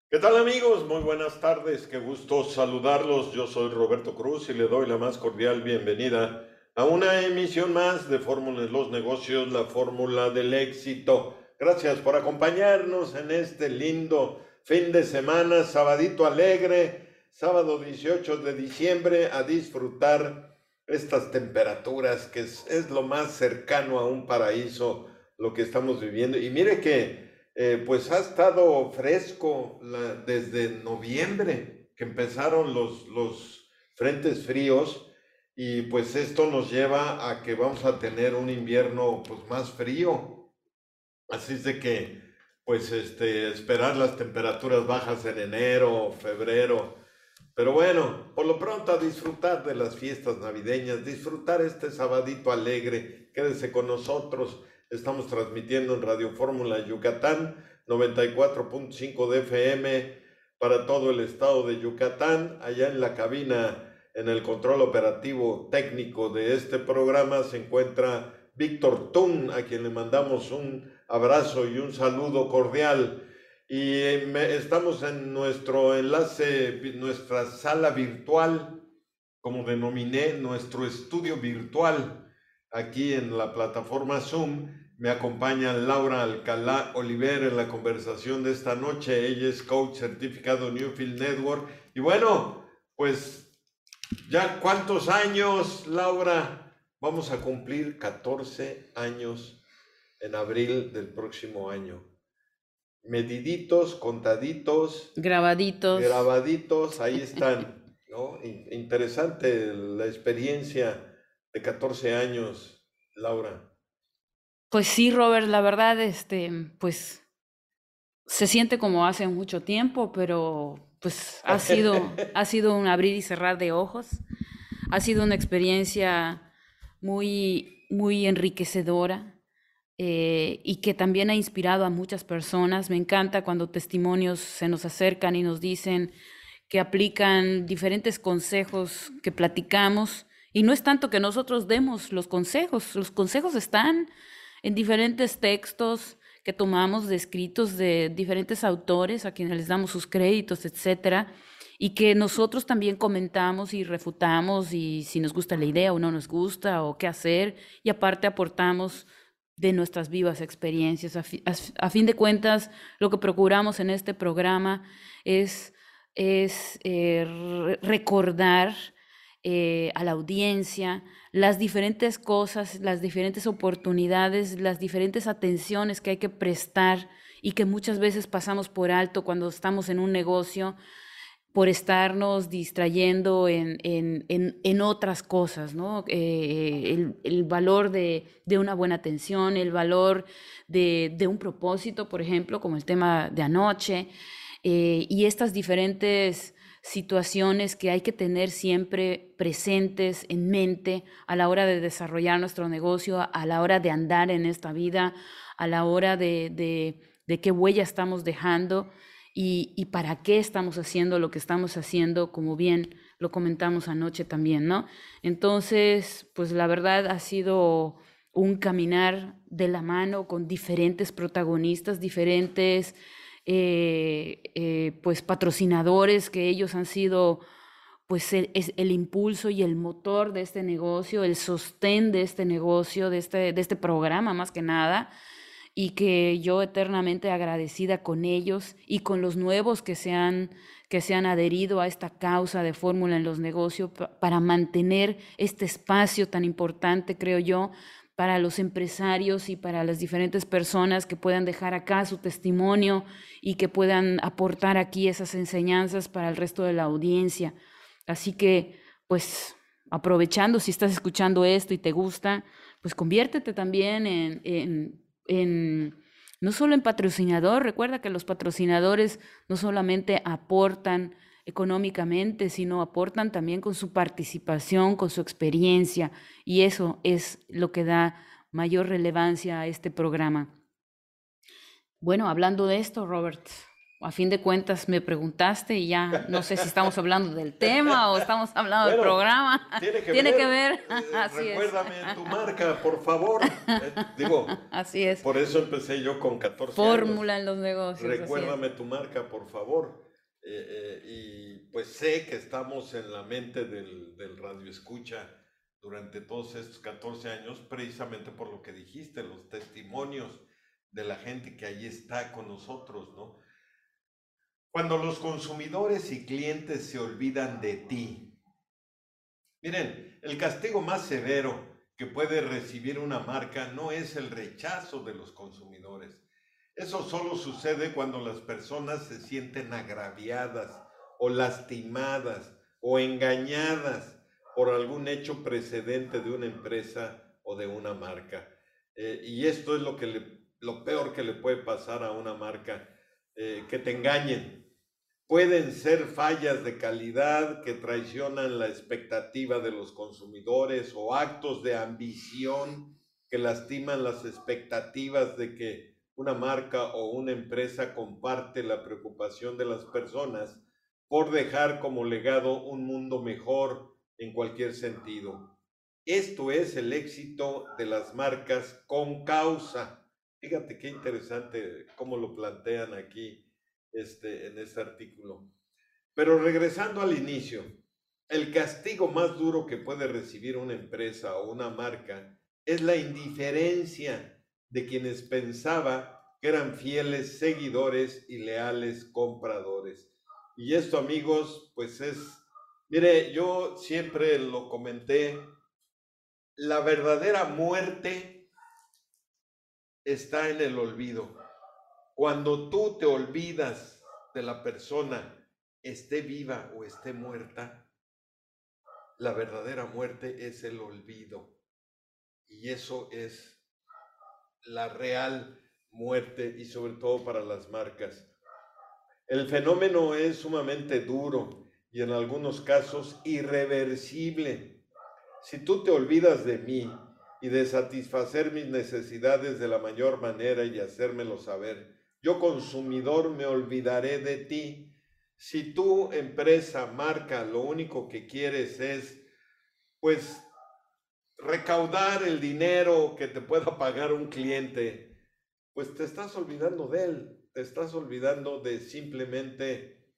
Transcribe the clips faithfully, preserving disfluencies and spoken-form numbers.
¿Qué tal amigos? Muy buenas tardes, qué gusto saludarlos. Yo soy Roberto Cruz y le doy la más cordial bienvenida a una emisión más de Fórmula en los Negocios, la fórmula del éxito. Gracias por acompañarnos en este lindo fin de semana, sabadito alegre, sábado dieciocho de diciembre, a disfrutar estas temperaturas que es, es lo más cercano a un paraíso lo que estamos viviendo. Y mire que eh, pues ha estado fresco la- desde noviembre que empezaron los, los frentes fríos y pues esto nos lleva a que vamos a tener un invierno pues más frío. Así es de que pues este, esperar las temperaturas bajas en enero, febrero. Pero bueno, por lo pronto a disfrutar de las fiestas navideñas, disfrutar este sabadito alegre. Quédese con nosotros. Estamos transmitiendo en Radio Fórmula Yucatán, noventa y cuatro punto cinco de F M para todo el estado de Yucatán. Allá en la cabina, en el control operativo técnico de este programa, se encuentra Víctor Tun, a quien le mandamos un abrazo y un saludo cordial. Y me- estamos en nuestro enlace, nuestra sala virtual, como denominé, nuestro estudio virtual, aquí en la plataforma Zoom. Me acompaña Laura Alcalá Oliver en la conversación de esta noche. Ella es coach certificado Newfield Network. Y bueno, pues ya cuántos años, Laura. Vamos a cumplir catorce años en abril del próximo año, mediditos, contaditos, Grabaditos. grabaditos, ahí están, ¿no? Interesante la experiencia de catorce años, Laura. Pues sí, Robert, la verdad, este, pues se siente como hace mucho tiempo, pero pues ha sido, ha sido un abrir y cerrar de ojos. Ha sido una experiencia muy, muy enriquecedora, eh, y que también ha inspirado a muchas personas. Me encanta cuando testimonios se nos acercan y nos dicen que aplican diferentes consejos que platicamos. Y no es tanto que nosotros demos los consejos, los consejos están en diferentes textos que tomamos de escritos de diferentes autores a quienes les damos sus créditos, etcétera, y que nosotros también comentamos y refutamos y si nos gusta la idea o no nos gusta o qué hacer, y aparte aportamos de nuestras vivas experiencias. A, fi- a, a fin de cuentas, lo que procuramos en este programa es, es eh, re- recordar eh, a la audiencia las diferentes cosas, las diferentes oportunidades, las diferentes atenciones que hay que prestar y que muchas veces pasamos por alto cuando estamos en un negocio por estarnos distrayendo en, en, en, en otras cosas, ¿no? Eh, el, el, valor de, de, una buena atención, el valor de, de, un propósito, por ejemplo, como el tema de anoche, eh, y estas diferentes situaciones que hay que tener siempre presentes en mente a la hora de desarrollar nuestro negocio, a la hora de andar en esta vida, a la hora de, de, de qué huella estamos dejando y, y para qué estamos haciendo lo que estamos haciendo, como bien lo comentamos anoche también, ¿no? Entonces, pues la verdad ha sido un caminar de la mano con diferentes protagonistas, diferentes eh, eh, pues patrocinadores que ellos han sido pues el, es el impulso y el motor de este negocio, el sostén de este negocio, de este, de este programa más que nada, y que yo eternamente agradecida con ellos y con los nuevos que se han, que se han adherido a esta causa de fórmula en los negocios pa- para mantener este espacio tan importante, creo yo, para los empresarios y para las diferentes personas que puedan dejar acá su testimonio y que puedan aportar aquí esas enseñanzas para el resto de la audiencia. Así que, pues, aprovechando, si estás escuchando esto y te gusta, pues conviértete también en, en, en no solo en patrocinador. Recuerda que los patrocinadores no solamente aportan económicamente, sino aportan también con su participación, con su experiencia, y eso es lo que da mayor relevancia a este programa. Bueno, hablando de esto, Robert. a fin de cuentas me preguntaste y ya no sé si estamos hablando del tema o estamos hablando del Bueno, programa. tiene que Tiene que ver. ver, eh, así es, recuérdame tu marca, por favor. Eh, digo, así es. por eso empecé yo con catorce años. Fórmula en los negocios, así es. Recuérdame tu marca, por favor. Eh, eh, y pues sé que estamos en la mente del, del radio escucha durante todos estos catorce años, precisamente por lo que dijiste, los testimonios de la gente que ahí está con nosotros, ¿no? Cuando los consumidores y clientes se olvidan de ti. Miren, el castigo más severo que puede recibir una marca no es el rechazo de los consumidores. Eso solo sucede cuando las personas se sienten agraviadas o lastimadas o engañadas por algún hecho precedente de una empresa o de una marca. Eh, y esto es lo, que le, lo peor que le puede pasar a una marca, eh, que te engañen. Pueden ser fallas de calidad que traicionan la expectativa de los consumidores o actos de ambición que lastiman las expectativas de que una marca o una empresa comparte la preocupación de las personas por dejar como legado un mundo mejor en cualquier sentido. Esto es el éxito de las marcas con causa. Fíjate qué interesante cómo lo plantean aquí. Este, en este artículo. Pero regresando al inicio, el castigo más duro que puede recibir una empresa o una marca es la indiferencia de quienes pensaba que eran fieles seguidores y leales compradores. Y esto, amigos, pues es, mire, yo siempre lo comenté, la verdadera muerte está en el olvido. Cuando tú te olvidas de la persona, esté viva o esté muerta, la verdadera muerte es el olvido. Y eso es la real muerte, y sobre todo para las marcas. El fenómeno es sumamente duro y en algunos casos irreversible. Si tú te olvidas de mí y de satisfacer mis necesidades de la mayor manera y hacérmelo saber, yo, consumidor, me olvidaré de ti. Si tu empresa, marca, lo único que quieres es, pues, recaudar el dinero que te pueda pagar un cliente, pues te estás olvidando de él, te estás olvidando de simplemente,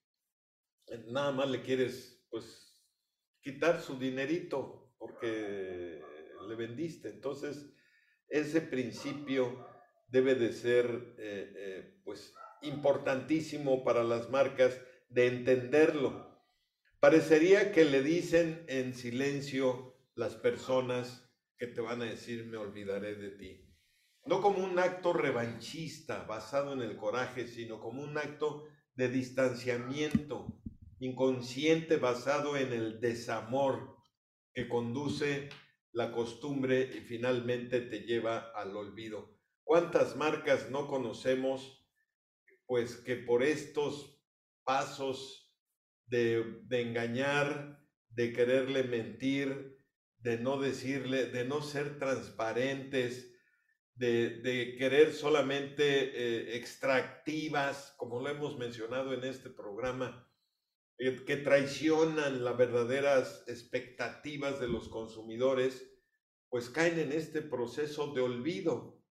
nada más le quieres, pues, quitar su dinerito porque le vendiste. Entonces, ese principio debe de ser eh, eh, pues importantísimo para las marcas de entenderlo. Parecería que le dicen en silencio las personas que te van a decir me olvidaré de ti. No como un acto revanchista basado en el coraje, sino como un acto de distanciamiento inconsciente basado en el desamor que conduce la costumbre y finalmente te lleva al olvido. ¿Cuántas marcas no conocemos, pues, que por estos pasos de, de engañar, de quererle mentir, de no decirle, de no ser transparentes, de, de querer solamente eh, extractivas, como lo hemos mencionado en este programa, eh, que traicionan las verdaderas expectativas de los consumidores, pues caen en este proceso de olvido.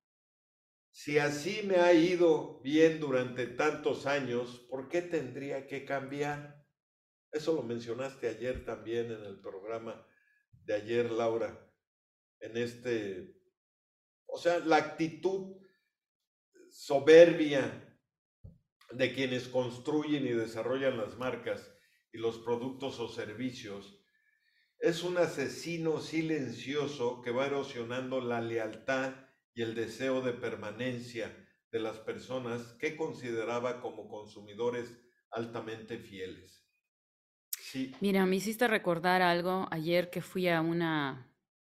Si así me ha ido bien durante tantos años, ¿por qué tendría que cambiar? Eso lo mencionaste ayer también en el programa de ayer, Laura, en este, o sea, la actitud soberbia de quienes construyen y desarrollan las marcas y los productos o servicios es un asesino silencioso que va erosionando la lealtad y el deseo de permanencia de las personas que consideraba como consumidores altamente fieles. Sí. Mira, me hiciste recordar algo ayer que fui a una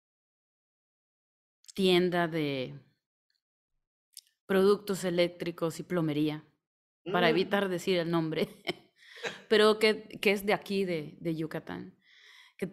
tienda de productos eléctricos y plomería, para Mm. evitar decir el nombre, pero que, que es de aquí, de, de Yucatán, que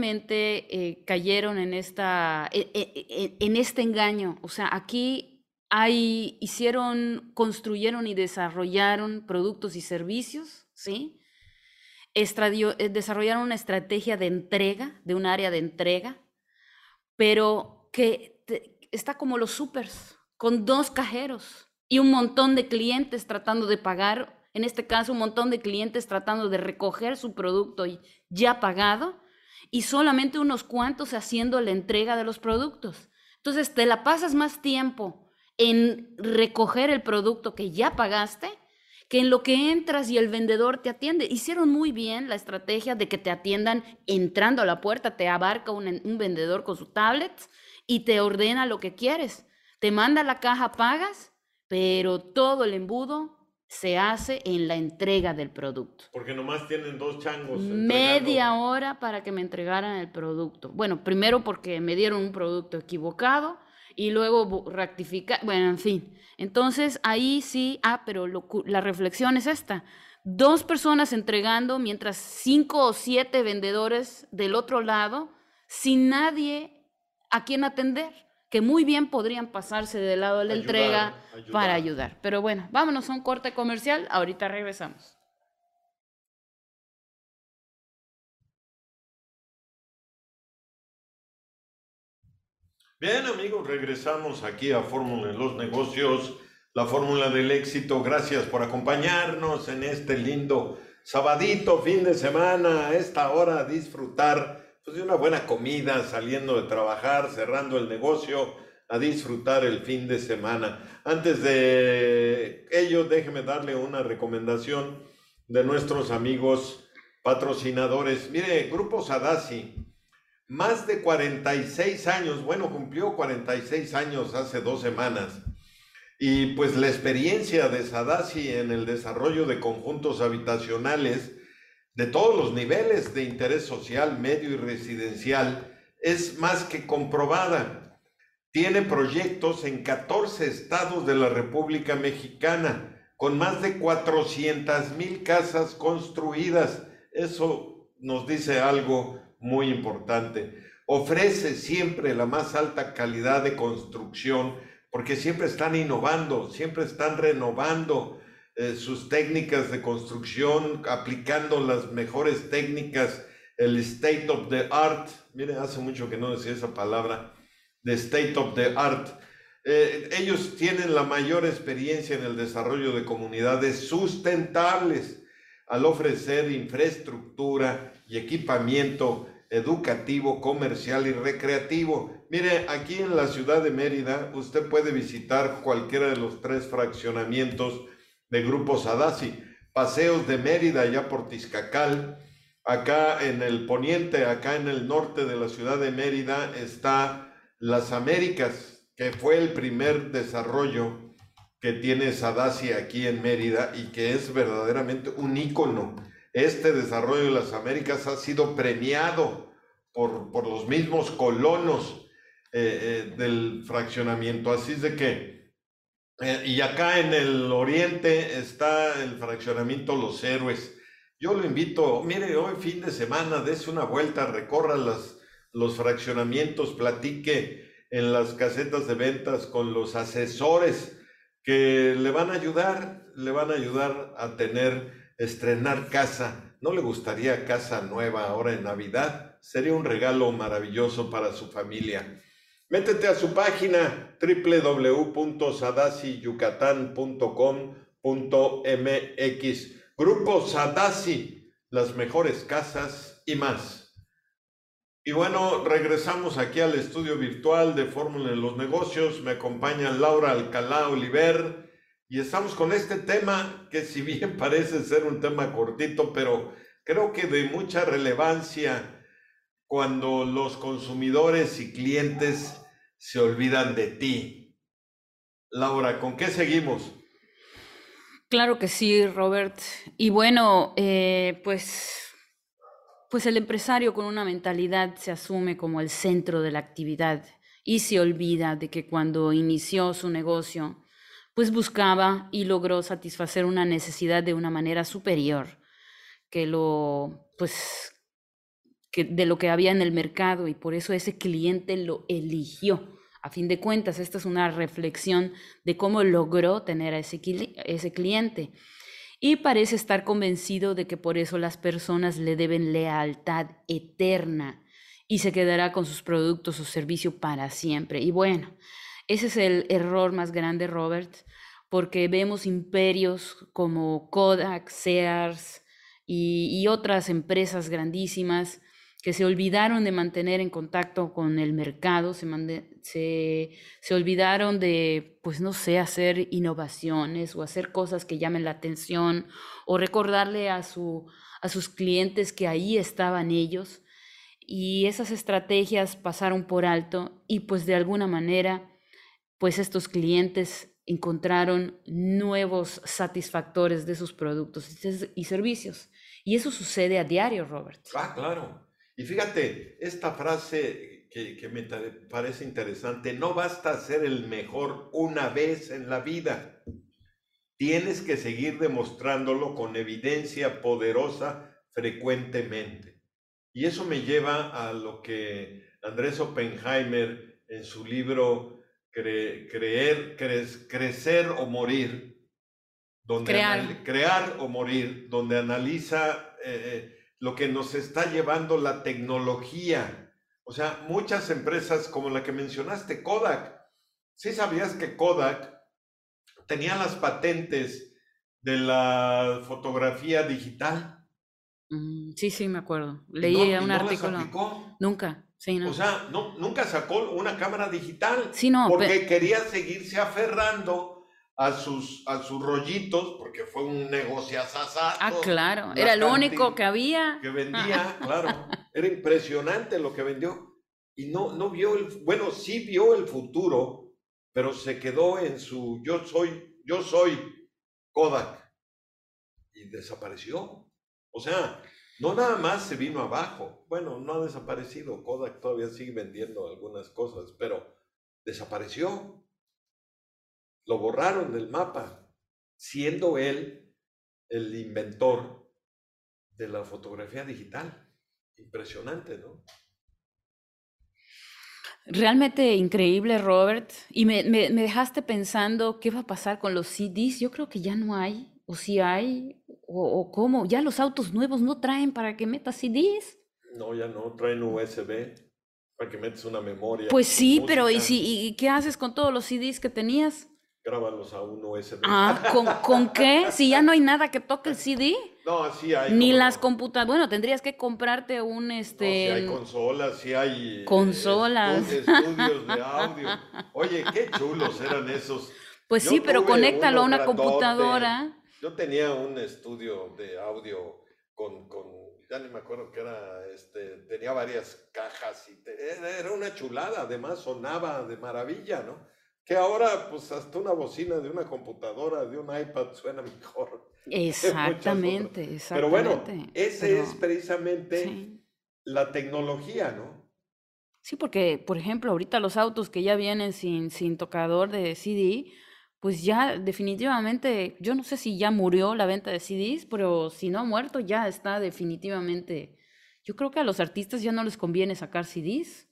tristemente eh, cayeron en, esta, en, en, en este engaño. O sea, aquí hay, hicieron, construyeron y desarrollaron productos y servicios, ¿sí? Estradio, eh, desarrollaron una estrategia de entrega, de un área de entrega, pero que te, está como los supers, con dos cajeros y un montón de clientes tratando de pagar, en este caso un montón de clientes tratando de recoger su producto ya pagado y solamente unos cuantos haciendo la entrega de los productos. Entonces te la pasas más tiempo en recoger el producto que ya pagaste que en lo que entras y el vendedor te atiende. Hicieron muy bien la estrategia de que te atiendan entrando a la puerta, te abarca un, un vendedor con su tablet y te ordena lo que quieres. Te manda la caja, pagas, pero todo el embudo se hace en la entrega del producto. Porque nomás tienen dos changos Media entregando. hora para que me entregaran el producto. Bueno, primero porque me dieron un producto equivocado y luego rectificar, bueno, en fin. Entonces ahí sí, ah, pero lo, la reflexión es esta. Dos personas entregando mientras cinco o siete vendedores del otro lado sin nadie a quien atender, que muy bien podrían pasarse del lado de la ayudar, entrega ayudar. para ayudar. Pero bueno, vámonos a un corte comercial, ahorita regresamos. Bien, amigos, regresamos aquí a Fórmula en los Negocios, la fórmula del éxito. Gracias por acompañarnos en este lindo sabadito, fin de semana, a esta hora, disfrutar pues, de una buena comida, saliendo de trabajar, cerrando el negocio, a disfrutar el fin de semana. Antes de ello, déjeme darle una recomendación de nuestros amigos patrocinadores. Mire, Grupo Sadasi, más de cuarenta y seis años, bueno, cumplió cuarenta y seis años hace dos semanas. Y pues la experiencia de Sadasi en el desarrollo de conjuntos habitacionales de todos los niveles de interés social, medio y residencial es más que comprobada. Tiene proyectos en catorce estados de la República Mexicana, con más de cuatrocientas mil casas construidas. Eso nos dice algo muy importante. Ofrece siempre la más alta calidad de construcción porque siempre están innovando, siempre están renovando eh, sus técnicas de construcción, aplicando las mejores técnicas, el state of the art. Miren, hace mucho que no decía esa palabra, the state of the art. Eh, ellos tienen la mayor experiencia en el desarrollo de comunidades sustentables al ofrecer infraestructura y equipamiento educativo, comercial y recreativo. Mire, aquí en la ciudad de Mérida, usted puede visitar cualquiera de los tres fraccionamientos de Grupo Sadasi. Paseos de Mérida, allá por Tizcacal. Acá en el poniente, acá en el norte de la ciudad de Mérida, está Las Américas, que fue el primer desarrollo que tiene Sadasi aquí en Mérida y que es verdaderamente un ícono. Este desarrollo de las Américas ha sido premiado por, por los mismos colonos eh, eh, del fraccionamiento. Así es de que, eh, y acá en el oriente está el fraccionamiento Los Héroes. Yo lo invito, mire, hoy fin de semana, dése una vuelta, recorra las, los fraccionamientos, platique en las casetas de ventas con los asesores que le van a ayudar, le van a ayudar a tener estrenar casa. ¿No le gustaría casa nueva ahora en Navidad? Sería un regalo maravilloso para su familia. Métete a su página doble u doble u doble u punto sadasi yucatán punto com punto m x. Grupo Sadasi, las mejores casas y más. Y bueno, regresamos aquí al estudio virtual de Fórmula en los Negocios. Me acompaña Laura Alcalá Oliver. Y estamos con este tema que si bien parece ser un tema cortito, pero creo que de mucha relevancia cuando los consumidores y clientes se olvidan de ti. Laura, ¿con qué seguimos? Claro que sí, Robert. Y bueno, eh, pues, pues el empresario con una mentalidad se asume como el centro de la actividad y se olvida de que cuando inició su negocio, pues buscaba y logró satisfacer una necesidad de una manera superior que lo, pues, que de lo que había en el mercado y por eso ese cliente lo eligió A fin de cuentas, esta es una reflexión de cómo logró tener a ese, ese cliente. Y parece estar convencido de que por eso las personas le deben lealtad eterna y se quedará con sus productos o servicios para siempre. Y bueno, ese es el error más grande, Robert, porque vemos imperios como Kodak, Sears y, y otras empresas grandísimas que se olvidaron de mantener en contacto con el mercado, se, mande, se, se olvidaron de, pues no sé, hacer innovaciones o hacer cosas que llamen la atención o recordarle a, su, a sus clientes que ahí estaban ellos. Y esas estrategias pasaron por alto y pues de alguna manera, pues estos clientes encontraron nuevos satisfactores de sus productos y servicios. Y eso sucede a diario, Robert. Ah, claro. Y fíjate, esta frase que, que me parece interesante, no basta ser el mejor una vez en la vida, tienes que seguir demostrándolo con evidencia poderosa frecuentemente. Y eso me lleva a lo que Andrés Oppenheimer en su libro Cre Creer, Cre Crecer o Morir, donde crear. crear o morir, donde analiza eh, lo que nos está llevando la tecnología. O sea, muchas empresas como la que mencionaste, Kodak. ¿Sí sabías que Kodak tenía las patentes de la fotografía digital? Mm, sí, sí, me acuerdo. Leí y no, un y no artículo. las aplicó. Nunca, sí, no. O sea, no, nunca sacó una cámara digital. Sí, no, porque quería seguirse aferrando a sus, a sus rollitos, porque fue un negociazazazo. Ah, claro, era lo único que había. Que vendía, claro. Era impresionante lo que vendió. Y no, no vio el, bueno, sí vio el futuro, pero se quedó en su yo soy, yo soy Kodak. Y desapareció. O sea, no nada más se vino abajo. Bueno, no ha desaparecido. Kodak todavía sigue vendiendo algunas cosas, pero desapareció. Lo borraron del mapa, siendo él el inventor de la fotografía digital. Impresionante, ¿no? Realmente increíble, Robert. Y me, me, me dejaste pensando qué va a pasar con los C Ds. Yo creo que ya no hay, o si hay, o, o cómo. Ya los autos nuevos no traen para que metas C Ds. No, ya no, traen U S B para que metas una memoria. Pues sí, pero ¿y, si, ¿y qué haces con todos los C Ds que tenías? Grábalos a un U S B. Ah, ¿con, ¿con qué? Si ya no hay nada que toque el C D. No, sí hay. Ni las no. computadoras. Bueno, tendrías que comprarte un este. No, sí hay consolas, sí hay. Consolas. Eh, estu estudios de audio. Oye, qué chulos eran esos. Pues Yo sí, pero conéctalo a una grandote. computadora. Yo tenía un estudio de audio con, con, ya ni me acuerdo qué era, este, tenía varias cajas y te, era una chulada, además sonaba de maravilla, ¿no? Que ahora, pues, hasta una bocina de una computadora, de un iPad, suena mejor. Exactamente, exactamente. Pero bueno, ese pero, es precisamente sí. la tecnología, ¿no? Sí, porque, por ejemplo, ahorita los autos que ya vienen sin, sin tocador de C D, pues ya definitivamente, yo no sé si ya murió la venta de C Ds, pero si no ha muerto, ya está definitivamente. Yo creo que a los artistas ya no les conviene sacar C Ds.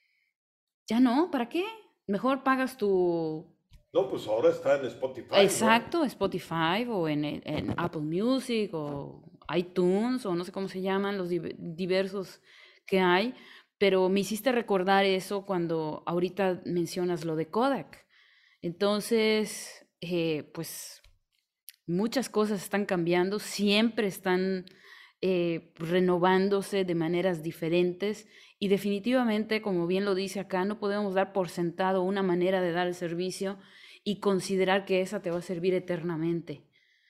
Ya no, ¿para qué? Mejor pagas tu... No, pues ahora está en Spotify. Exacto, ¿no? Spotify o en, en Apple Music o iTunes o no sé cómo se llaman los diversos que hay, pero me hiciste recordar eso cuando ahorita mencionas lo de Kodak. Entonces, eh, pues muchas cosas están cambiando, siempre están eh, renovándose de maneras diferentes y definitivamente, como bien lo dice acá, no podemos dar por sentado una manera de dar el servicio y considerar que esa te va a servir eternamente.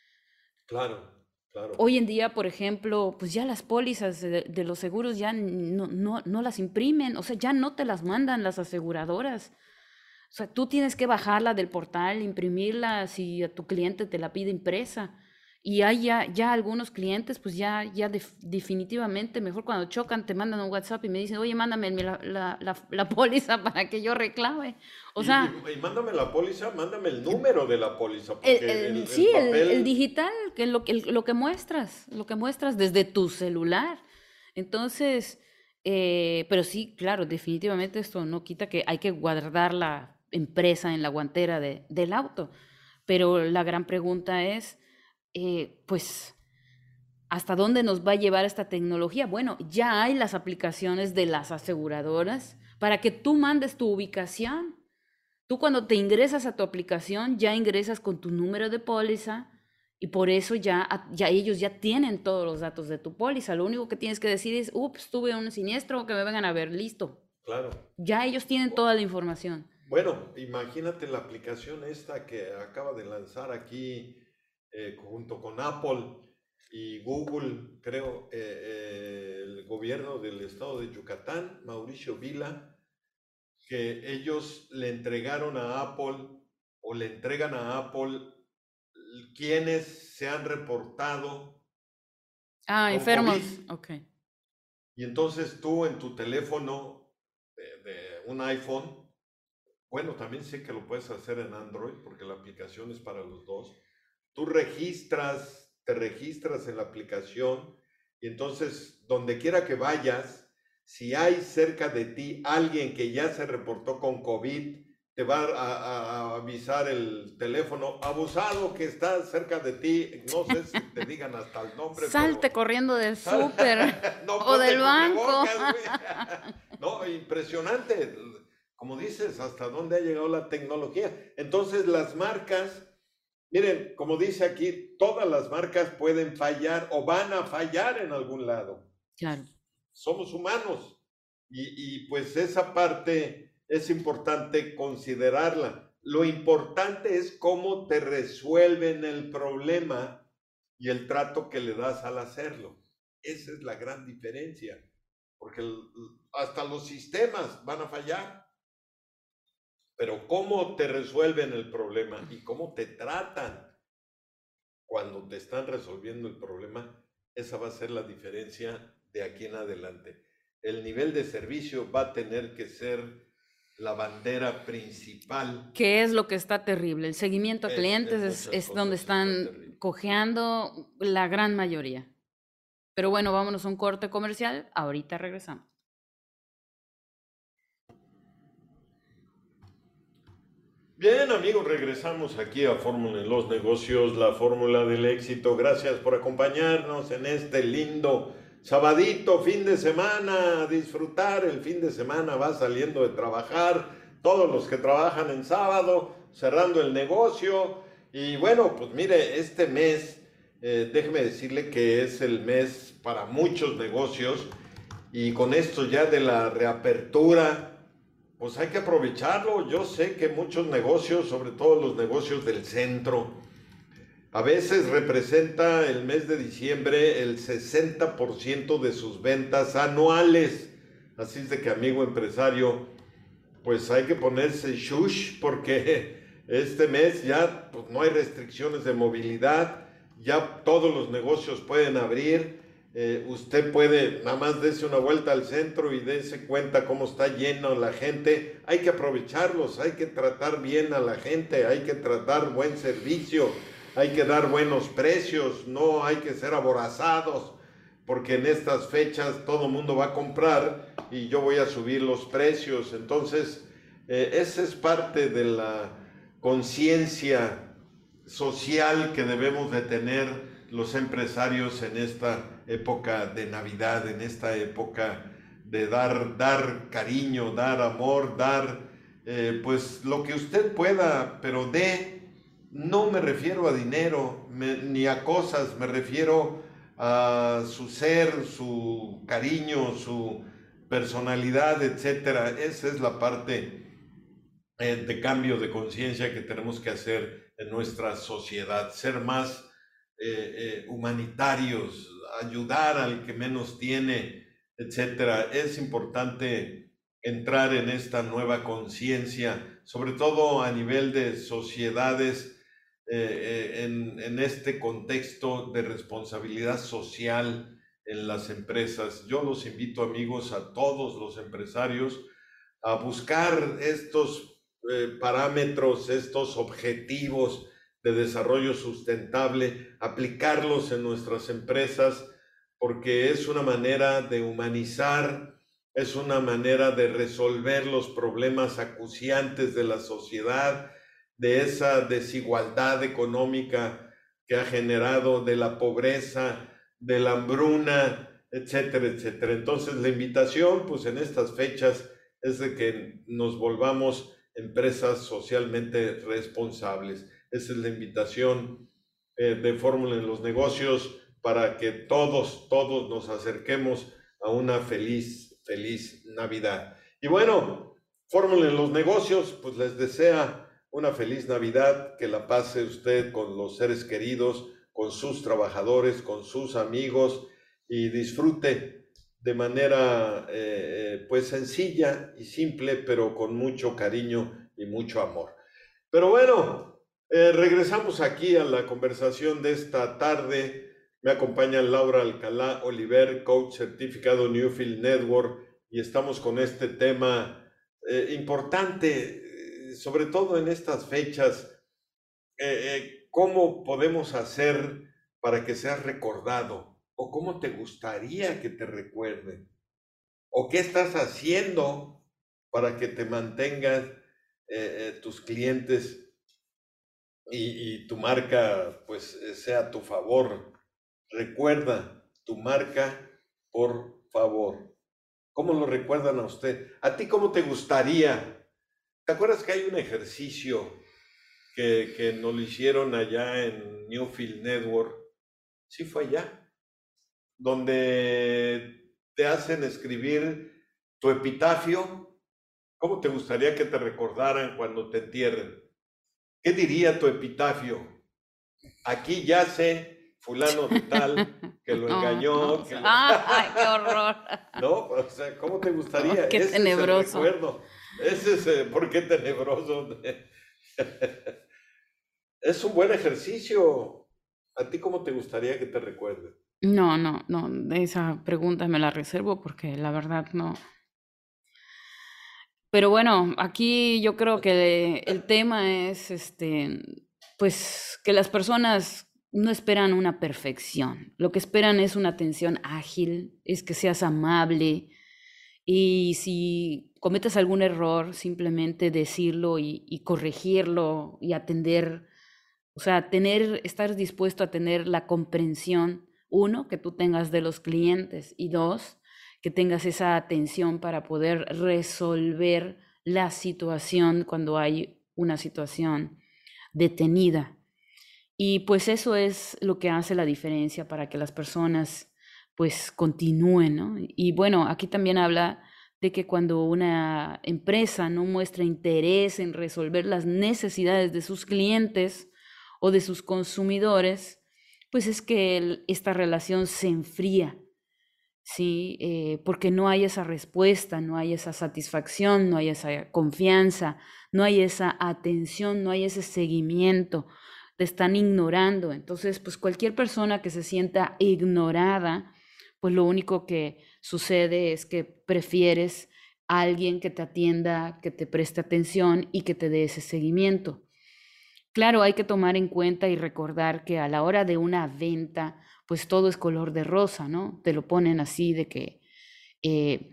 Claro, claro. Hoy en día, por ejemplo, pues ya las pólizas de, de los seguros ya no, no, no las imprimen, o sea, ya no te las mandan las aseguradoras. O sea, tú tienes que bajarla del portal, imprimirla si a tu cliente te la pide impresa. Y hay ya, ya algunos clientes, pues ya, ya def, definitivamente, mejor cuando chocan, te mandan un WhatsApp y me dicen, oye, mándame la, la, la, la póliza para que yo reclame. O y, sea... Y, y mándame la póliza, mándame el número de la póliza. Porque el, el, el, sí, el, papel... el, el digital, que lo, el, lo que muestras, lo que muestras desde tu celular. Entonces, Eh, pero sí, claro, definitivamente esto no quita que hay que guardar la empresa en la guantera de, del auto. Pero la gran pregunta es, eh, pues, ¿hasta dónde nos va a llevar esta tecnología? Bueno, ya hay las aplicaciones de las aseguradoras para que tú mandes tu ubicación. Tú cuando te ingresas a tu aplicación ya ingresas con tu número de póliza y por eso ya, ya ellos ya tienen todos los datos de tu póliza. Lo único que tienes que decir es, ups, tuve un siniestro, que me vengan a ver, listo. Claro. Ya ellos tienen toda la información. Bueno, imagínate la aplicación esta que acaba de lanzar aquí eh, junto con Apple y Google, creo, eh, eh, el gobierno del estado de Yucatán, Mauricio Vila, que ellos le entregaron a Apple o le entregan a Apple quienes se han reportado Ah, con enfermos, COVID. ok. Y entonces tú en tu teléfono de, de un iPhone, bueno, también sé que lo puedes hacer en Android porque la aplicación es para los dos. Tú registras, te registras en la aplicación y entonces donde quiera que vayas, si hay cerca de ti alguien que ya se reportó con COVID, te va a, a, a avisar el teléfono, abusado que está cerca de ti, no sé si te digan hasta el nombre, Salte pero... corriendo del súper no, o del banco. No, impresionante. Como dices, hasta dónde ha llegado la tecnología. Entonces las marcas, miren, como dice aquí, todas las marcas pueden fallar o van a fallar en algún lado. Claro. Somos humanos y, y pues esa parte es importante considerarla. Lo importante es cómo te resuelven el problema y el trato que le das al hacerlo. Esa es la gran diferencia, porque el, hasta los sistemas van a fallar. Pero cómo te resuelven el problema y cómo te tratan cuando te están resolviendo el problema, esa va a ser la diferencia de aquí en adelante. El nivel de servicio va a tener que ser la bandera principal. ¿Qué es lo que está terrible? El seguimiento a Es, clientes es, es donde están cojeando la gran mayoría. Pero bueno, vámonos a un corte comercial. Ahorita regresamos. Bien, amigos, regresamos aquí a Fórmula en los Negocios, la fórmula del éxito. Gracias por acompañarnos en este lindo sabadito, fin de semana, a disfrutar. El fin de semana va saliendo de trabajar, todos los que trabajan en sábado, cerrando el negocio. Y bueno, pues mire, este mes, eh, déjeme decirle que es el mes para muchos negocios y con esto ya de la reapertura, pues hay que aprovecharlo. Yo sé que muchos negocios, sobre todo los negocios del centro, a veces representa el mes de diciembre el sesenta por ciento de sus ventas anuales. Así es de que, amigo empresario, pues hay que ponerse shush porque este mes ya pues, no hay restricciones de movilidad, ya todos los negocios pueden abrir. Eh, usted puede, nada más dése una vuelta al centro y dése cuenta cómo está lleno la gente. Hay que aprovecharlos, hay que tratar bien a la gente, hay que tratar buen servicio, hay que dar buenos precios, no hay que ser aborazados, porque en estas fechas todo el mundo va a comprar y yo voy a subir los precios. Entonces, eh, esa es parte de la conciencia social que debemos de tener los empresarios en esta época de Navidad, en esta época de dar, dar cariño, dar amor, dar eh, pues lo que usted pueda, pero de, no me refiero a dinero me, ni a cosas, me refiero a su ser, su cariño, su personalidad, etcétera. Esa es la parte eh, de cambio de conciencia que tenemos que hacer en nuestra sociedad, ser más eh, eh, humanitarios, ayudar al que menos tiene, etcétera. Es importante entrar en esta nueva conciencia, sobre todo a nivel de sociedades, eh, en, en este contexto de responsabilidad social en las empresas. Yo los invito, amigos, a todos los empresarios a buscar estos eh, parámetros, estos objetivos de desarrollo sustentable, aplicarlos en nuestras empresas, porque es una manera de humanizar es una manera de resolver los problemas acuciantes de la sociedad, de esa desigualdad económica que ha generado, de la pobreza, de la hambruna, etcétera, etcétera. Entonces la invitación, pues en estas fechas, es de que nos volvamos empresas socialmente responsables. Esa es la invitación eh, de Fórmula en los Negocios, para que todos, todos nos acerquemos a una feliz, feliz Navidad. Y bueno, Fórmula en los Negocios, pues les desea una feliz Navidad, que la pase usted con los seres queridos, con sus trabajadores, con sus amigos, y disfrute de manera eh, pues sencilla y simple, pero con mucho cariño y mucho amor. Pero bueno, eh, regresamos aquí a la conversación de esta tarde. Me acompaña Laura Alcalá Oliver, coach certificado Newfield Network, y estamos con este tema eh, importante, eh, sobre todo en estas fechas. Eh, eh, ¿Cómo podemos hacer para que seas recordado? ¿O cómo te gustaría que te recuerden? ¿O qué estás haciendo para que te mantengas eh, eh, tus clientes y, y tu marca pues sea a tu favor? Recuerda tu marca, por favor. ¿Cómo lo recuerdan a usted? ¿A ti cómo te gustaría? ¿Te acuerdas que hay un ejercicio que, que nos lo hicieron allá en Newfield Network? Sí, fue allá, donde te hacen escribir tu epitafio. ¿Cómo te gustaría que te recordaran cuando te entierren? ¿Qué diría tu epitafio? Aquí yace fulano de tal, que lo No, engañó. no, Que lo... ¡ay, qué horror! No, o sea, ¿cómo te gustaría? Oh, qué Ese tenebroso. es el recuerdo. Ese es el, ¿por qué tenebroso? Es un buen ejercicio. ¿A ti cómo te gustaría que te recuerden? No, no, no, esa pregunta me la reservo porque la verdad no. Pero bueno, aquí yo creo que el tema es, este, pues, que las personas no esperan una perfección. Lo que esperan es una atención ágil, es que seas amable, y si cometes algún error, simplemente decirlo y, y corregirlo y atender, o sea, tener, estar dispuesto a tener la comprensión, uno, que tú tengas de los clientes, y dos, que tengas esa atención para poder resolver la situación cuando hay una situación detenida. Y pues eso es lo que hace la diferencia para que las personas pues continúen, ¿no? Y bueno, aquí también habla de que cuando una empresa no muestra interés en resolver las necesidades de sus clientes o de sus consumidores, pues es que el, esta relación se enfría, ¿sí? Eh, porque no hay esa respuesta, no hay esa satisfacción, no hay esa confianza, no hay esa atención, no hay ese seguimiento, te están ignorando. Entonces, pues cualquier persona que se sienta ignorada, pues lo único que sucede es que prefieres a alguien que te atienda, que te preste atención y que te dé ese seguimiento. Claro, hay que tomar en cuenta y recordar que a la hora de una venta, pues todo es color de rosa, ¿no? Te lo ponen así de que eh,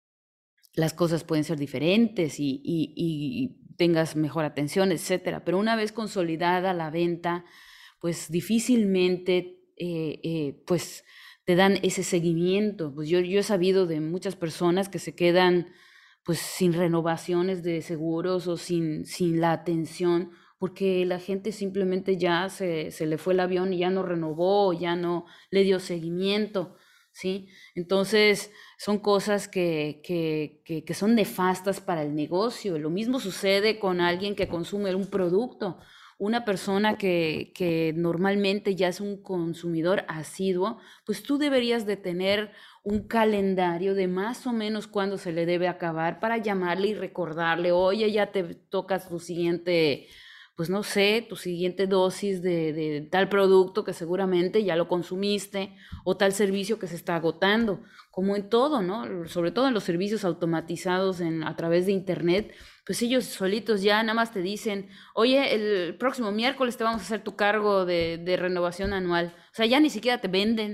las cosas pueden ser diferentes y, y, y tengas mejor atención, etcétera. Pero una vez consolidada la venta, pues difícilmente, eh, eh, pues te dan ese seguimiento. Pues yo, yo he sabido de muchas personas que se quedan pues sin renovaciones de seguros o sin, sin la atención, porque la gente simplemente ya se, se le fue el avión y ya no renovó, ya no le dio seguimiento, ¿sí? Entonces, son cosas que, que, que, que son nefastas para el negocio. Lo mismo sucede con alguien que consume un producto. Una persona que, que normalmente ya es un consumidor asiduo, pues tú deberías de tener un calendario de más o menos cuándo se le debe acabar para llamarle y recordarle, oye, ya te tocas tu siguiente, pues no sé, tu siguiente dosis de, de tal producto que seguramente ya lo consumiste, o tal servicio que se está agotando, como en todo, ¿no? Sobre todo en los servicios automatizados en, a través de internet, pues ellos solitos ya nada más te dicen, oye, el próximo miércoles te vamos a hacer tu cargo de, de renovación anual. O sea, ya ni siquiera te venden,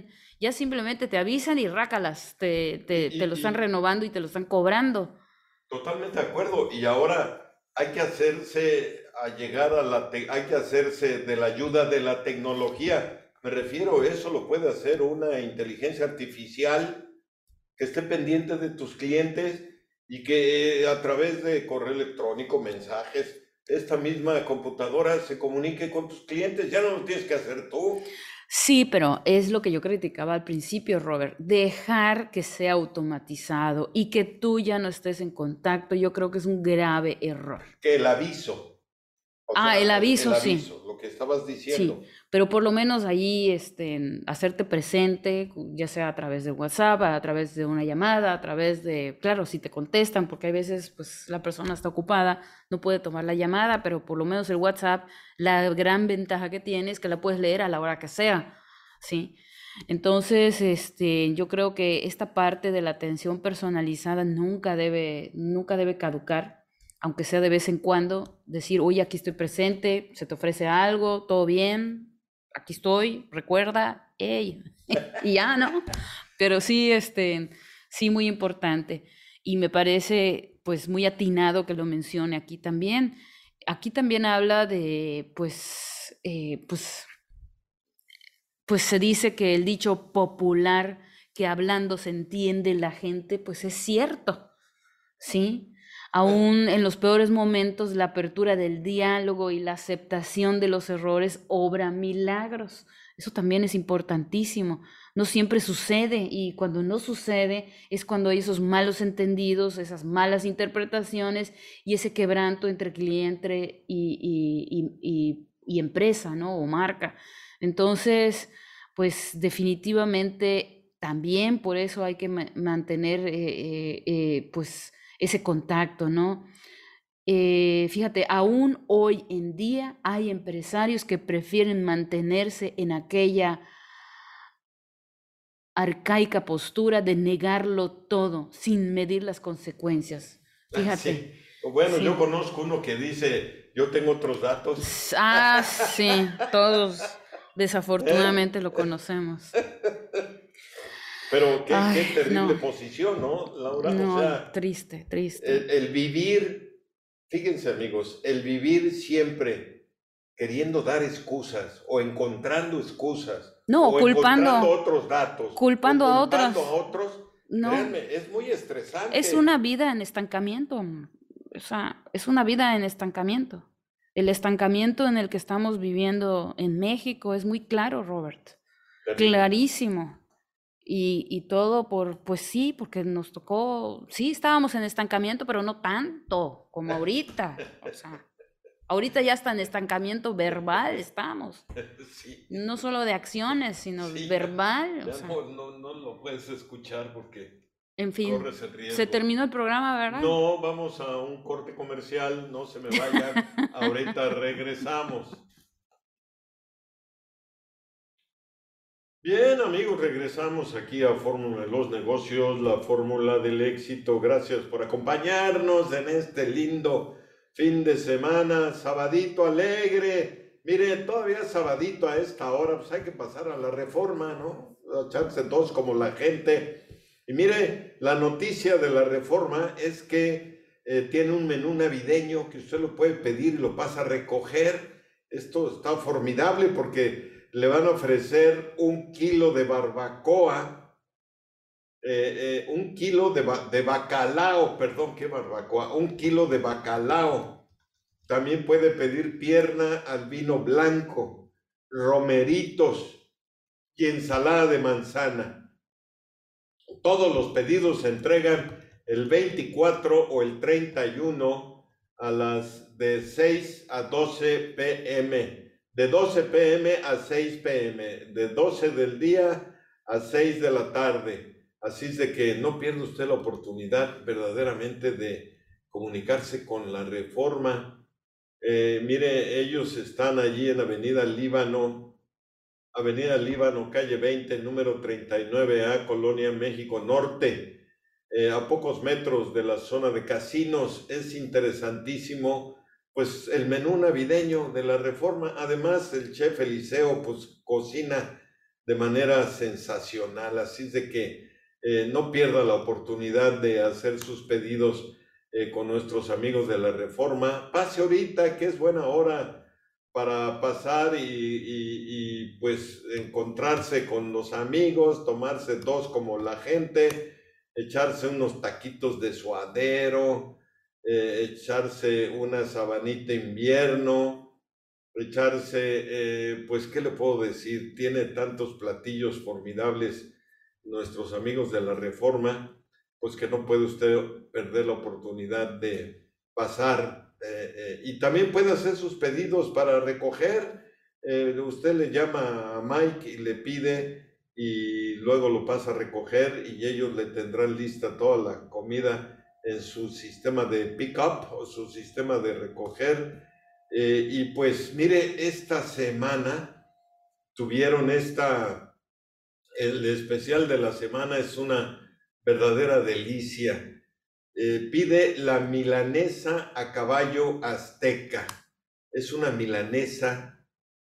ya simplemente te avisan y rácalas, te, te, Y, te lo y, están y renovando y te lo están cobrando. totalmente de acuerdo. Y ahora hay que hacerse a llegar a la, te- hay que hacerse de la ayuda de la tecnología. Me refiero, eso lo puede hacer una inteligencia artificial que esté pendiente de tus clientes y que a través de correo electrónico, mensajes, esta misma computadora se comunique con tus clientes. Ya no lo tienes que hacer tú. Sí, pero es lo que yo criticaba al principio, Robert, dejar que sea automatizado y que tú ya no estés en contacto, yo creo que es un grave error. Que el aviso, o Ah, el sea, el, el aviso, sí. aviso, lo que estabas Sí, diciendo. pero por lo menos ahí este, hacerte presente, ya sea a través de WhatsApp, a través de una llamada, a través de, claro, si te contestan, porque hay veces pues la persona está ocupada, no puede tomar la llamada, pero por lo menos el WhatsApp, la gran ventaja que tiene es que la puedes leer a la hora que sea, ¿sí? Entonces, este, yo creo que esta parte de la atención personalizada nunca debe, nunca debe caducar, aunque sea de vez en cuando, decir, oye, aquí estoy presente, se te ofrece algo, todo bien, aquí estoy, recuerda, hey, y ya, ¿no? Pero sí, este, sí, muy importante. Y me parece, pues, muy atinado que lo mencione aquí también. Aquí también habla de, pues, eh, pues, pues se dice que el dicho popular que hablando se entiende la gente, pues es cierto. ¿Sí? Aún en los peores momentos, la apertura del diálogo y la aceptación de los errores obra milagros. Eso también es importantísimo. No siempre sucede y cuando no sucede es cuando hay esos malos entendidos, esas malas interpretaciones y ese quebranto entre cliente y, y, y, y, y empresa, ¿no? O marca. Entonces, pues definitivamente también por eso hay que ma mantener, eh, eh, eh, pues, ese contacto, ¿no? Eh, fíjate, aún hoy en día hay empresarios que prefieren mantenerse en aquella arcaica postura de negarlo todo sin medir las consecuencias. Ah, Fíjate, sí. Bueno, yo sí. conozco uno que dice, yo tengo otros datos. Ah, sí, todos ¿Eh? desafortunadamente lo conocemos. Pero qué, Ay, qué terrible no, posición, ¿no, Laura? O no, sea, triste, triste. el, el vivir, fíjense amigos, el vivir siempre queriendo dar excusas o encontrando excusas No, o encontrando culpando, otros datos o culpando a culpando a otros. otros, No, créanme, es muy es una estresante. vida en estancamiento. mm, O sea, es una vida en estancamiento. El estancamiento en el que estamos viviendo en México es muy claro, Robert. Terrible. Clarísimo. Y, y todo por, pues sí, porque nos tocó, sí, estábamos en estancamiento, pero no tanto como ahorita. O sea, ahorita ya está en estancamiento verbal estamos. Sí, No solo de acciones, sino sí, ya, verbal. O ya sea, no, no, no lo puedes escuchar porque en fin, corres el se riesgo. terminó el programa, ¿verdad? No, vamos a un corte comercial, no se me vayan, ahorita regresamos. Bien, amigos, regresamos aquí a Fórmula de los Negocios, la fórmula del éxito. Gracias por acompañarnos en este lindo fin de semana, sabadito alegre. Mire, todavía es sabadito a esta hora, pues hay que pasar a la Reforma, ¿no? Echarse todos como la gente. Y mire, la noticia de la Reforma es que eh, tiene un menú navideño que usted lo puede pedir y lo pasa a recoger. Esto está formidable porque le van a ofrecer un kilo de barbacoa, eh, eh, un kilo de, ba de bacalao, perdón, ¿qué barbacoa? Un kilo de bacalao. También puede pedir pierna al vino blanco, romeritos y ensalada de manzana. Todos los pedidos se entregan el veinticuatro o el treinta y uno a las de seis a doce pm. De doce pm a seis pm. De doce del día a seis de la tarde. Así es de que no pierda usted la oportunidad verdaderamente de comunicarse con la Reforma. Eh, mire, ellos están allí en Avenida Líbano, Avenida Líbano, calle veinte, número treinta y nueve A, Colonia México Norte, eh, a pocos metros de la zona de casinos. Es interesantísimo, pues, el menú navideño de la Reforma. Además, el chef Eliseo, pues, cocina de manera sensacional, así es de que eh, no pierda la oportunidad de hacer sus pedidos eh, con nuestros amigos de la Reforma. Pase ahorita, que es buena hora para pasar y, y, y pues encontrarse con los amigos, tomarse dos como la gente, echarse unos taquitos de suadero, eh, echarse una sabanita invierno, echarse, eh, pues, ¿qué le puedo decir? Tiene tantos platillos formidables nuestros amigos de la Reforma, pues que no puede usted perder la oportunidad de pasar eh, eh, y también puede hacer sus pedidos para recoger. Eh, usted le llama a Mike y le pide y luego lo pasa a recoger y ellos le tendrán lista toda la comida en su sistema de pick-up o su sistema de recoger. Eh, y pues mire, esta semana tuvieron esta, el especial de la semana es una verdadera delicia. Eh, pide la milanesa a caballo azteca. Es una milanesa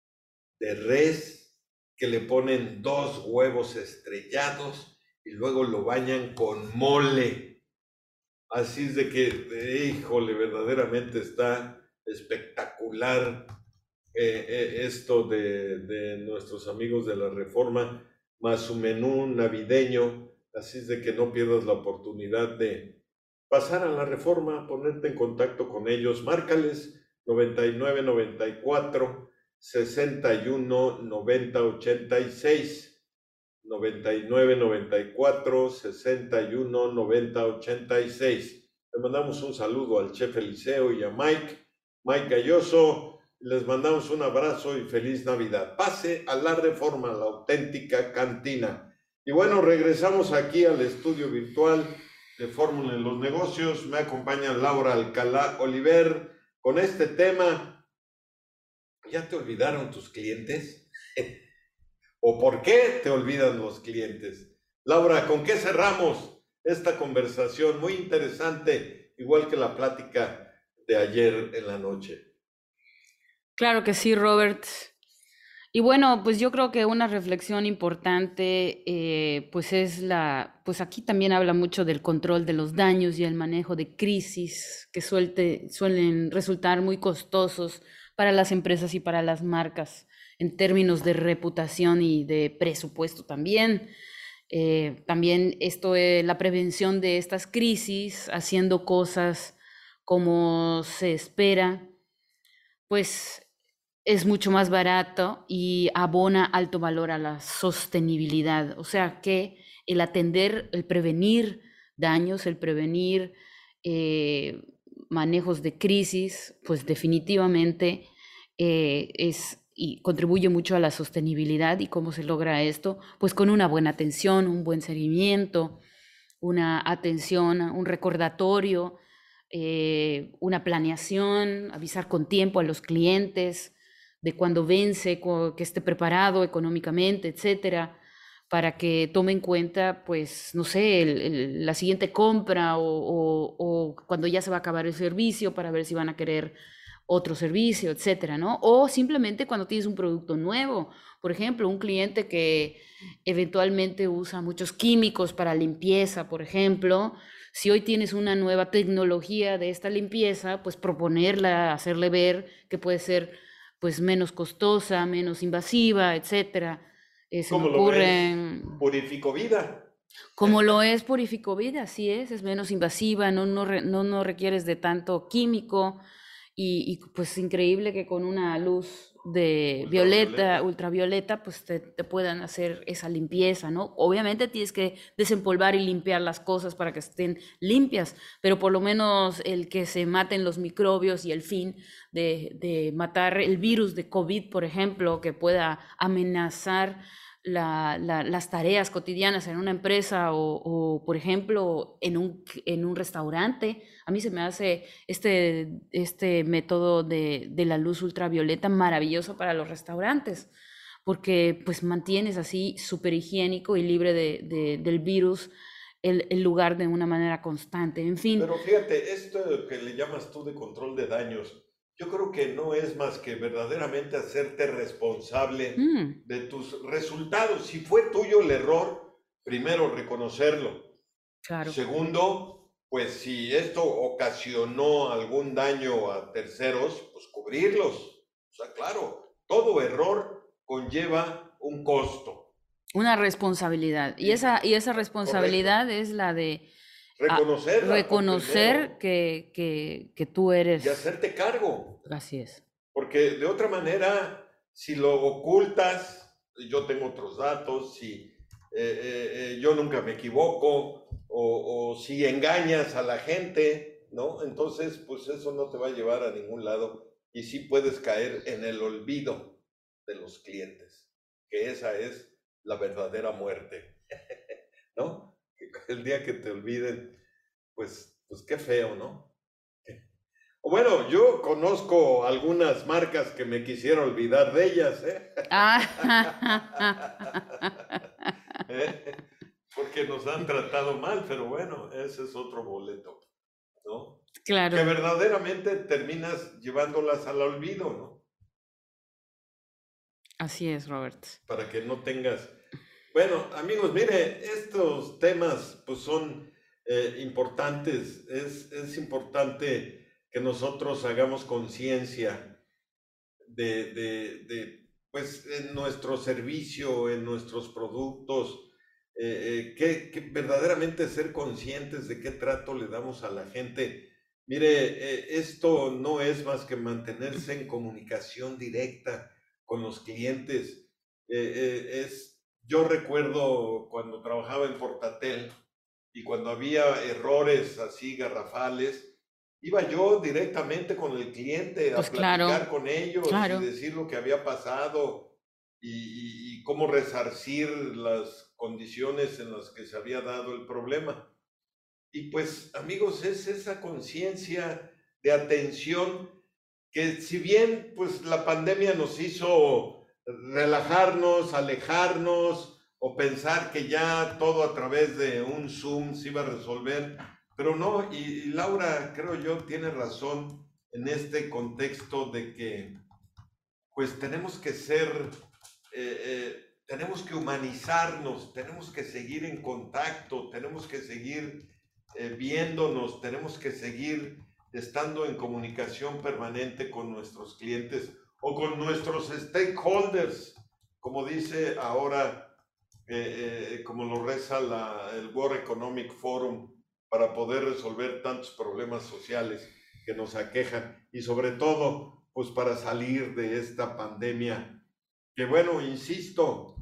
de res que le ponen dos huevos estrellados y luego lo bañan con mole. Así es de que, híjole, verdaderamente está espectacular eh, eh, esto de, de nuestros amigos de la Reforma, más su menú navideño. Así es de que no pierdas la oportunidad de pasar a la Reforma, ponerte en contacto con ellos. Márcales noventa y nueve noventa y cuatro sesenta y uno noventa ochenta y seis, noventa y nueve noventa y cuatro sesenta y uno noventa ochenta y seis. Le mandamos un saludo al chef Eliseo y a Mike, Mike Galloso. Les mandamos un abrazo y feliz Navidad. Pase a la Reforma, la auténtica cantina. Y bueno, regresamos aquí al estudio virtual de Fórmula en los Negocios. Me acompaña Laura Alcalá Oliver con este tema. ¿Ya te olvidaron tus clientes? ¿O por qué te olvidan los clientes? Laura, ¿con qué cerramos esta conversación muy interesante, igual que la plática de ayer en la noche? Claro que sí, Robert. Y bueno, pues yo creo que una reflexión importante, eh, pues es la, pues aquí también habla mucho del control de los daños y el manejo de crisis que suelte- suelen resultar muy costosos para las empresas y para las marcas en términos de reputación y de presupuesto también. Eh, también esto, eh, la prevención de estas crisis, haciendo cosas como se espera, pues es mucho más barato y abona alto valor a la sostenibilidad. O sea que el atender, el prevenir daños, el prevenir eh, manejos de crisis, pues definitivamente eh, es y contribuye mucho a la sostenibilidad. ¿Y cómo se logra esto? Pues con una buena atención, un buen seguimiento, una atención, un recordatorio, eh, una planeación, avisar con tiempo a los clientes de cuando vence, que esté preparado económicamente, etcétera, para que tome en cuenta, pues, no sé, el, el, la siguiente compra o, o, o cuando ya se va a acabar el servicio para ver si van a querer otro servicio, etcétera, ¿no? O simplemente cuando tienes un producto nuevo, por ejemplo, un cliente que eventualmente usa muchos químicos para limpieza, por ejemplo, si hoy tienes una nueva tecnología de esta limpieza, pues proponerla, hacerle ver que puede ser pues menos costosa, menos invasiva, etcétera. Eh, se me ¿Cómo lo ves? ocurren, Purifico vida. como lo es Purificovida, así es, es menos invasiva, no, no, re- no, no requieres de tanto químico y, y, pues increíble que con una luz de violeta, Ultravioleta. ultravioleta, pues te, te puedan hacer esa limpieza, ¿no? Obviamente tienes que desempolvar y limpiar las cosas para que estén limpias, pero por lo menos el que se maten los microbios y el fin de, de matar el virus de COVID, por ejemplo, que pueda amenazar la, la, las tareas cotidianas en una empresa o, o, por ejemplo, en un, en un restaurante. A mí se me hace este, este método de, de la luz ultravioleta maravilloso para los restaurantes, porque pues mantienes así súper higiénico y libre de, de, del virus el, el lugar de una manera constante. En fin. Pero fíjate, esto que le llamas tú de control de daños, yo creo que no es más que verdaderamente hacerte responsable Mm, de tus resultados. Si fue tuyo el error, primero reconocerlo. claro. Segundo, pues si esto ocasionó algún daño a terceros, pues cubrirlos. O sea, claro, todo error conlleva un costo. Una responsabilidad. Y Sí, esa, y esa correcto. responsabilidad es la de ah, Reconocerla por reconocer primero que, que, que tú y eres. hacerte cargo. Así es. Porque de otra manera, si lo ocultas, yo tengo otros datos, si eh, eh, eh, yo nunca me equivoco, o, o si engañas a la gente, ¿no? Entonces, pues eso no te va a llevar a ningún lado y sí puedes caer en el olvido de los clientes, que esa es la verdadera muerte, ¿no? Que el día que te olviden, pues, pues qué feo, ¿no? Bueno, yo conozco algunas marcas que me quisiera olvidar de ellas, ¿eh? Ah, ¿Eh? Porque nos han tratado mal, pero bueno, ese es otro boleto, ¿no? Que claro. verdaderamente terminas llevándolas al olvido, ¿no? Así es, Robert. Para que no tengas... Bueno, amigos, mire, estos temas pues son eh, importantes. Es, es importante que nosotros hagamos conciencia de, de, de, pues, en nuestro servicio, en nuestros productos, eh, eh, que, que verdaderamente ser conscientes de qué trato le damos a la gente. Mire, eh, esto no es más que mantenerse en comunicación directa con los clientes. Eh, eh, es, yo recuerdo cuando trabajaba en Portatel y cuando había errores así garrafales, iba yo directamente con el cliente a Pues platicar claro, con ellos y claro. decir lo que había pasado y, y- y cómo resarcir las condiciones en las que se había dado el problema. Y pues, amigos, es esa conciencia de atención que si bien pues la pandemia nos hizo relajarnos, alejarnos o pensar que ya todo a través de un Zoom se iba a resolver, pero no, y, y Laura creo yo tiene razón en este contexto de que pues tenemos que ser, eh, eh, tenemos que humanizarnos, tenemos que seguir en contacto, tenemos que seguir eh, viéndonos, tenemos que seguir estando en comunicación permanente con nuestros clientes o con nuestros stakeholders, como dice ahora, eh, eh, como lo reza la, el World Economic Forum, para poder resolver tantos problemas sociales que nos aquejan y sobre todo, pues para salir de esta pandemia. Que bueno, insisto,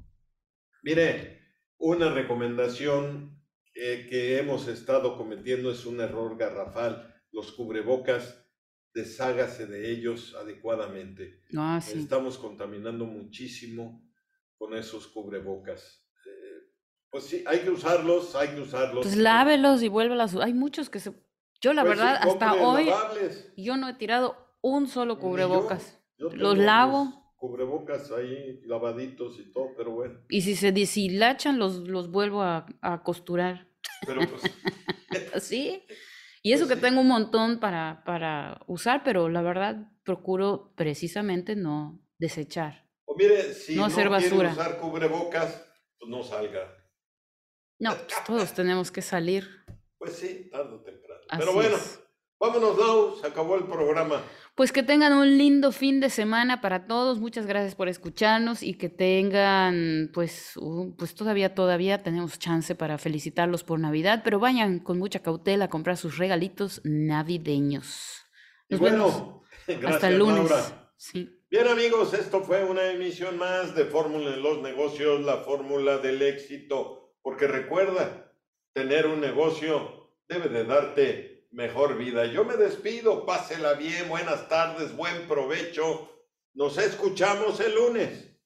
mire, una recomendación eh, que hemos estado cometiendo es un error garrafal. Los cubrebocas, deshágase de ellos adecuadamente. Ah, sí. Estamos contaminando muchísimo con esos cubrebocas. Eh, pues sí, hay que usarlos, hay que usarlos. Pues lávelos y vuélvelos. Hay muchos que se... Yo la Pues sí, verdad, hasta compre hoy, lavables. yo no he tirado un solo Ni cubrebocas. yo, yo Los tengo lavo mis cubrebocas ahí lavaditos y todo, pero bueno. y si se deshilachan, los, los vuelvo a, a costurar. Pero pues, Sí. Y eso pues que sí. tengo un montón para, para usar, pero la verdad procuro precisamente no desechar, O mire, si no no hacer quiere basura. usar cubrebocas, pues no salga. No, pues todos tenemos que salir. Pues sí, tarde o temprano. Así Pero bueno, es. vámonos, Lau, se acabó el programa. Pues que tengan un lindo fin de semana para todos. Muchas gracias por escucharnos y que tengan, pues, un- pues todavía, todavía tenemos chance para felicitarlos por Navidad, pero vayan con mucha cautela a comprar sus regalitos navideños. Y Nos vemos bueno, hasta el gracias, lunes. Laura. Sí. Bien, amigos, esto fue una emisión más de Fórmula en los Negocios, la fórmula del éxito. Porque recuerda, tener un negocio debe de darte mejor vida. Yo me despido, pásela bien, buenas tardes, buen provecho. Nos escuchamos el lunes.